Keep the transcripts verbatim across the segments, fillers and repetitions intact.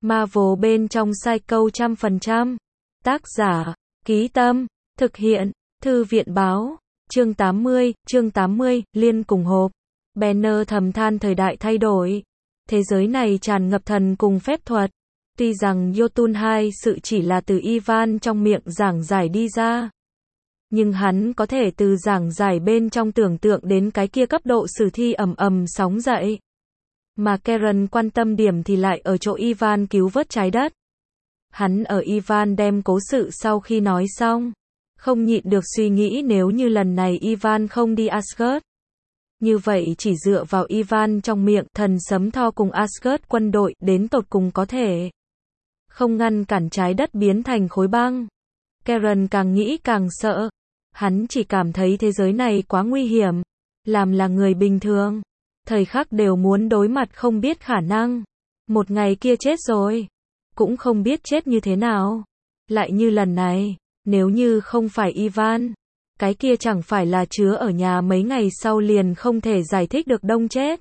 Marvel bên trong Psycho trăm phần trăm. Tác giả, Ký Tâm, thực hiện, Thư viện Báo. Chương tám mươi, chương tám mươi, Liên cùng hộp. Banner thầm than thời đại thay đổi. Thế giới này tràn ngập thần cùng phép thuật. Tuy rằng Jotun hai sự chỉ là từ Ivan trong miệng giảng giải đi ra. Nhưng hắn có thể từ giảng giải bên trong tưởng tượng đến cái kia cấp độ sử thi ầm ầm sóng dậy. Mà Karen quan tâm điểm thì lại ở chỗ Ivan cứu vớt trái đất. Hắn ở Ivan đem cố sự sau khi nói xong, không nhịn được suy nghĩ nếu như lần này Ivan không đi Asgard. Như vậy chỉ dựa vào Ivan trong miệng thần sấm Thor cùng Asgard quân đội đến tột cùng có thể không ngăn cản trái đất biến thành khối băng. Karen càng nghĩ càng sợ. Hắn chỉ cảm thấy thế giới này quá nguy hiểm. Làm là người bình thường, thời khắc đều muốn đối mặt không biết khả năng. Một ngày kia chết rồi, cũng không biết chết như thế nào. Lại như lần này, nếu như không phải Ivan, cái kia chẳng phải là chứa ở nhà mấy ngày sau liền không thể giải thích được đông chết.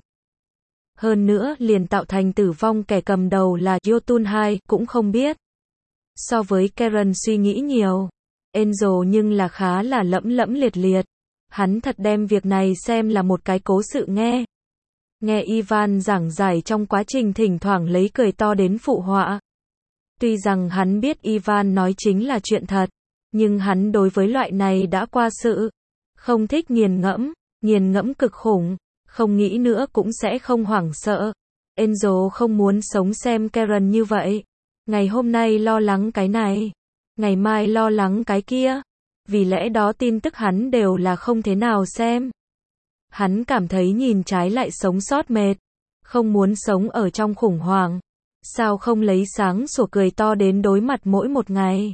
Hơn nữa liền tạo thành tử vong kẻ cầm đầu là Jotun hai cũng không biết. So với Karen suy nghĩ nhiều, Angel nhưng là khá là lẫm lẫm liệt liệt. Hắn thật đem việc này xem là một cái cố sự nghe. Nghe Ivan giảng giải trong quá trình thỉnh thoảng lấy cười to đến phụ họa. Tuy rằng hắn biết Ivan nói chính là chuyện thật, nhưng hắn đối với loại này đã qua sự, không thích nghiền ngẫm, nghiền ngẫm cực khủng, không nghĩ nữa cũng sẽ không hoảng sợ. Angel không muốn sống xem Karen như vậy. Ngày hôm nay lo lắng cái này, ngày mai lo lắng cái kia. Vì lẽ đó tin tức hắn đều là không thế nào xem. Hắn cảm thấy nhìn trái lại sống sót mệt, không muốn sống ở trong khủng hoảng. Sao không lấy sáng sủa cười to đến đối mặt mỗi một ngày.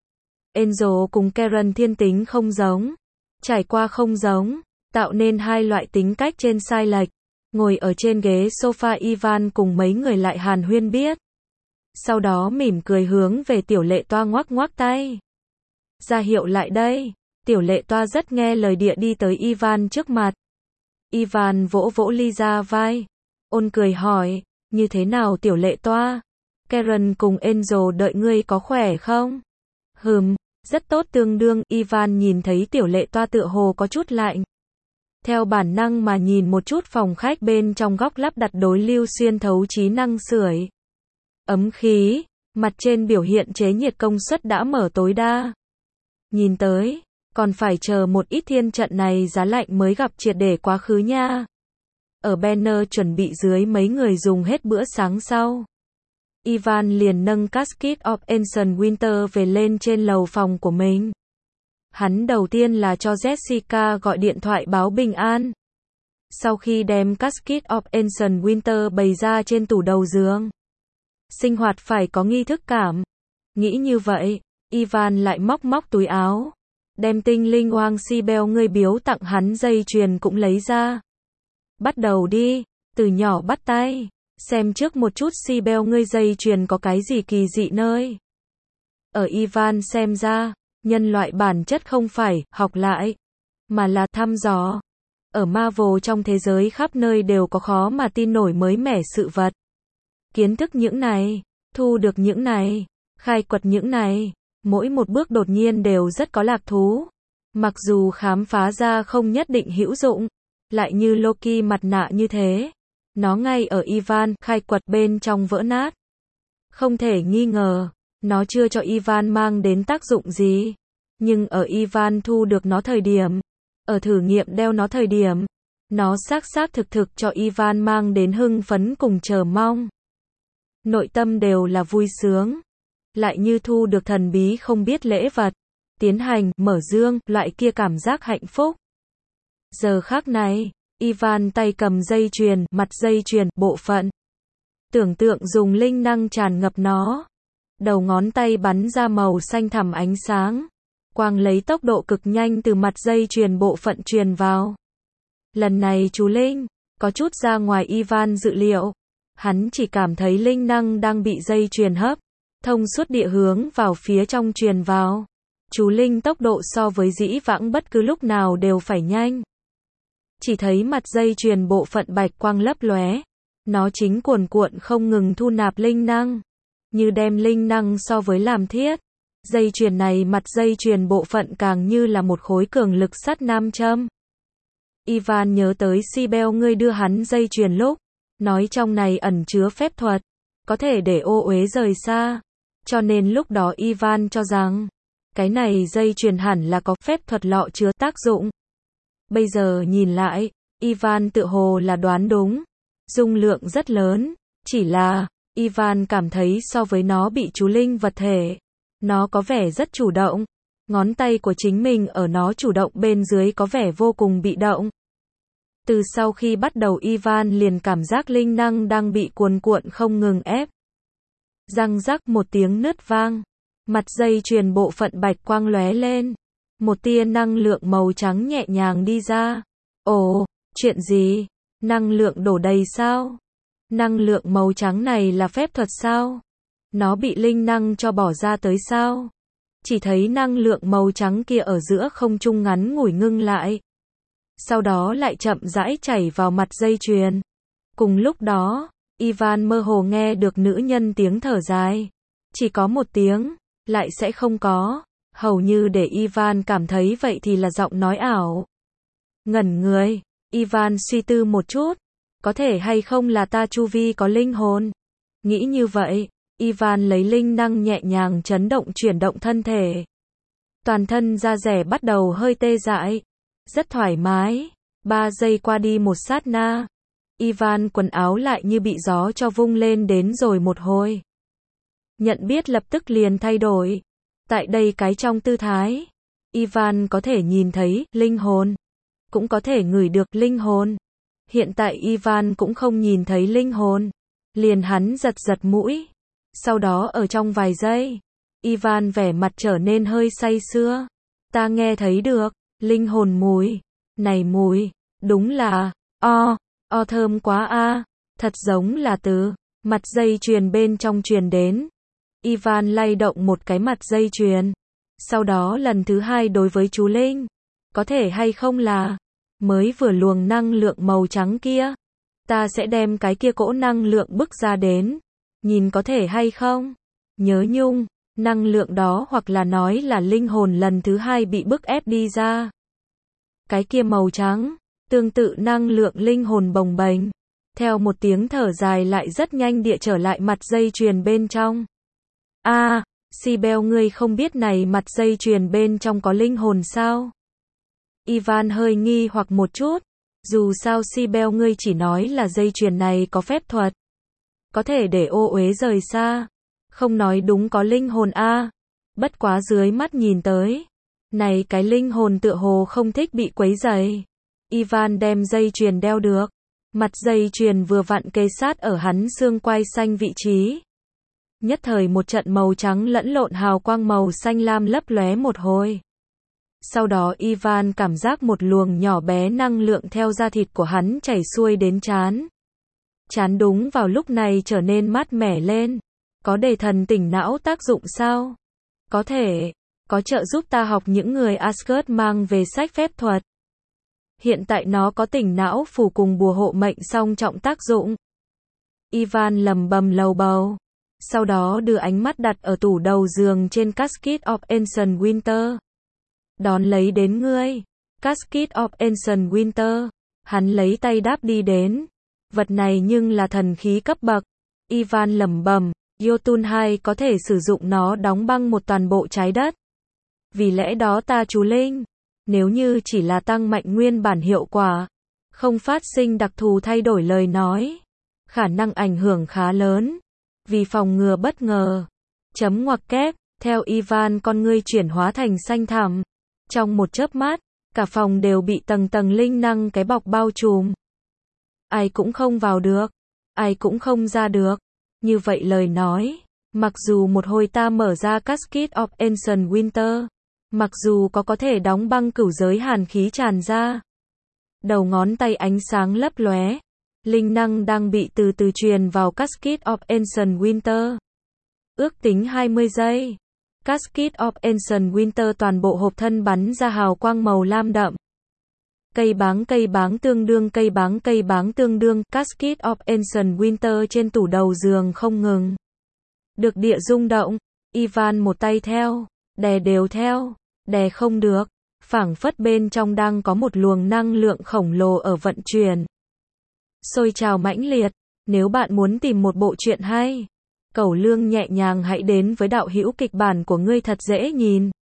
Angel cùng Karen thiên tính không giống, trải qua không giống, tạo nên hai loại tính cách trên sai lệch. Ngồi ở trên ghế sofa Ivan cùng mấy người lại hàn huyên biết. Sau đó mỉm cười hướng về tiểu lệ toa ngoắc ngoắc tay. Ra hiệu lại đây. Tiểu lệ toa rất nghe lời địa đi tới Ivan trước mặt. Ivan vỗ vỗ Lisa vai. Ôn cười hỏi, như thế nào tiểu lệ toa? Karen cùng Angel đợi ngươi có khỏe không? Hừm, rất tốt tương đương. Ivan nhìn thấy tiểu lệ toa tựa hồ có chút lạnh. Theo bản năng mà nhìn một chút phòng khách bên trong góc lắp đặt đối lưu xuyên thấu trí năng sưởi ấm khí, mặt trên biểu hiện chế nhiệt công suất đã mở tối đa. Nhìn tới, còn phải chờ một ít thiên trận này giá lạnh mới gặp triệt để quá khứ nha. Ở banner chuẩn bị dưới mấy người dùng hết bữa sáng sau. Ivan liền nâng Casket of Ancient Winter về lên trên lầu phòng của mình. Hắn đầu tiên là cho Jessica gọi điện thoại báo bình an. Sau khi đem Casket of Ancient Winter bày ra trên tủ đầu giường. Sinh hoạt phải có nghi thức cảm. Nghĩ như vậy, Ivan lại móc móc túi áo. Đem tinh linh oang si beo ngươi biếu tặng hắn dây chuyền cũng lấy ra. Bắt đầu đi, từ nhỏ bắt tay. Xem trước một chút si beo ngươi dây chuyền có cái gì kỳ dị nơi. Ở Ivan xem ra, nhân loại bản chất không phải học lại, mà là thăm dò. Ở Marvel trong thế giới khắp nơi đều có khó mà tin nổi mới mẻ sự vật. Kiến thức những này, thu được những này, khai quật những này, mỗi một bước đột nhiên đều rất có lạc thú. Mặc dù khám phá ra không nhất định hữu dụng, lại như Loki mặt nạ như thế. Nó ngay ở Ivan khai quật bên trong vỡ nát. Không thể nghi ngờ, nó chưa cho Ivan mang đến tác dụng gì. Nhưng ở Ivan thu được nó thời điểm, ở thử nghiệm đeo nó thời điểm, nó xác xác thực thực cho Ivan mang đến hưng phấn cùng chờ mong. Nội tâm đều là vui sướng. Lại như thu được thần bí không biết lễ vật, tiến hành, mở dương, loại kia cảm giác hạnh phúc. Giờ khắc này, Ivan tay cầm dây chuyền, mặt dây chuyền, bộ phận. Tưởng tượng dùng linh năng tràn ngập nó. Đầu ngón tay bắn ra màu xanh thẳm ánh sáng. Quang lấy tốc độ cực nhanh từ mặt dây chuyền bộ phận truyền vào. Lần này chú Linh, có chút ra ngoài Ivan dự liệu. Hắn chỉ cảm thấy linh năng đang bị dây chuyền hấp. Thông suốt địa hướng vào phía trong truyền vào. Chú Linh tốc độ so với dĩ vãng bất cứ lúc nào đều phải nhanh. Chỉ thấy mặt dây chuyền bộ phận bạch quang lấp lóe. Nó chính cuồn cuộn không ngừng thu nạp linh năng. như đem linh năng so với làm thiết. Dây chuyền này mặt dây chuyền bộ phận càng như là một khối cường lực sắt nam châm. Ivan nhớ tới Sibel ngươi đưa hắn dây chuyền lúc, nói trong này ẩn chứa phép thuật, có thể để ô uế rời xa. Cho nên lúc đó Ivan cho rằng, cái này dây chuyền hẳn là có phép thuật lọ chứa tác dụng. Bây giờ nhìn lại, Ivan tự hồ là đoán đúng. Dung lượng rất lớn, chỉ là, Ivan cảm thấy so với nó bị chú linh vật thể, nó có vẻ rất chủ động. Ngón tay của chính mình ở nó chủ động bên dưới có vẻ vô cùng bị động. Từ sau khi bắt đầu Ivan liền cảm giác linh năng đang bị cuồn cuộn không ngừng ép. Răng rắc một tiếng nứt vang. Mặt dây chuyền bộ phận bạch quang lóe lên. Một tia năng lượng màu trắng nhẹ nhàng đi ra. Ồ, chuyện gì? Năng lượng đổ đầy sao? Năng lượng màu trắng này là phép thuật sao? Nó bị linh năng cho bỏ ra tới sao? Chỉ thấy năng lượng màu trắng kia ở giữa không trung ngắn ngủi ngưng lại. Sau đó lại chậm rãi chảy vào mặt dây chuyền. Cùng lúc đó, Ivan mơ hồ nghe được nữ nhân tiếng thở dài. Chỉ có một tiếng, lại sẽ không có. Hầu như để Ivan cảm thấy vậy thì là giọng nói ảo. Ngẩn người, Ivan suy tư một chút. Có thể hay không là ta chu vi có linh hồn? Nghĩ như vậy, Ivan lấy linh năng nhẹ nhàng chấn động chuyển động thân thể. Toàn thân da rẻ bắt đầu hơi tê dại. Rất thoải mái. Ba giây qua đi một sát na. Ivan quần áo lại như bị gió cho vung lên đến rồi một hồi. Nhận biết lập tức liền thay đổi. Tại đây cái trong tư thái, Ivan có thể nhìn thấy linh hồn, cũng có thể ngửi được linh hồn. Hiện tại Ivan cũng không nhìn thấy linh hồn, liền hắn giật giật mũi. Sau đó ở trong vài giây, Ivan vẻ mặt trở nên hơi say sưa. Ta nghe thấy được linh hồn mùi, này mùi, đúng là o, o thơm quá a, thật giống là từ mặt dây chuyền bên trong truyền đến. Ivan lay động một cái mặt dây chuyền. Sau đó lần thứ hai đối với chú linh, có thể hay không là mới vừa luồng năng lượng màu trắng kia, ta sẽ đem cái kia cỗ năng lượng bức ra đến, nhìn có thể hay không? Nhớ nhung, năng lượng đó hoặc là nói là linh hồn lần thứ hai bị bức ép đi ra. Cái kia màu trắng, tương tự năng lượng linh hồn bồng bềnh, theo một tiếng thở dài lại rất nhanh địa trở lại mặt dây chuyền bên trong. A, à, Sibel ngươi không biết này mặt dây chuyền bên trong có linh hồn sao? Ivan hơi nghi hoặc một chút, dù sao Sibel ngươi chỉ nói là dây chuyền này có phép thuật, có thể để ô uế rời xa, không nói đúng có linh hồn a. À. Bất quá dưới mắt nhìn tới, này cái linh hồn tựa hồ không thích bị quấy rầy. Ivan đem dây chuyền đeo được, mặt dây chuyền vừa vặn kê sát ở hắn xương quai xanh vị trí. Nhất thời một trận màu trắng lẫn lộn hào quang màu xanh lam lấp lóe một hồi. Sau đó Ivan cảm giác một luồng nhỏ bé năng lượng theo da thịt của hắn chảy xuôi đến trán. Trán đúng vào lúc này trở nên mát mẻ lên. Có để thần tỉnh não tác dụng sao? Có thể. Có trợ giúp ta học những người Asgard mang về sách phép thuật. Hiện tại nó có tỉnh não phủ cùng bùa hộ mệnh song trọng tác dụng. Ivan lầm bầm lầu bầu. Sau đó đưa ánh mắt đặt ở tủ đầu giường trên Casket of Ancient Winter. Đón lấy đến ngươi. Casket of Ancient Winter. Hắn lấy tay đáp đi đến. Vật này nhưng là thần khí cấp bậc. Ivan lẩm bẩm, Jotun hai có thể sử dụng nó đóng băng một toàn bộ trái đất. Vì lẽ đó ta chú linh, nếu như chỉ là tăng mạnh nguyên bản hiệu quả, không phát sinh đặc thù thay đổi lời nói, khả năng ảnh hưởng khá lớn. Vì phòng ngừa bất ngờ. Chấm ngoặc kép, theo Ivan con ngươi chuyển hóa thành xanh thẳm. Trong một chớp mắt, cả phòng đều bị tầng tầng linh năng cái bọc bao trùm. Ai cũng không vào được, ai cũng không ra được. Như vậy lời nói, mặc dù một hồi ta mở ra Casket of Ancient Winter, mặc dù có có thể đóng băng cửu giới hàn khí tràn ra. Đầu ngón tay ánh sáng lấp lóe. Linh năng đang bị từ từ truyền vào Casket of Ancient Winter. Ước tính hai mươi giây. Casket of Ancient Winter toàn bộ hộp thân bắn ra hào quang màu lam đậm. Cây báng cây báng tương đương cây báng cây báng tương đương Casket of Ancient Winter trên tủ đầu giường không ngừng Được địa rung động. Ivan một tay theo, đè đều theo, đè không được. Phảng phất bên trong đang có một luồng năng lượng khổng lồ ở vận chuyển. Sôi trào mãnh liệt. Nếu bạn muốn tìm một bộ truyện hay, cẩu lương nhẹ nhàng hãy đến với đạo hữu kịch bản của ngươi thật dễ nhìn.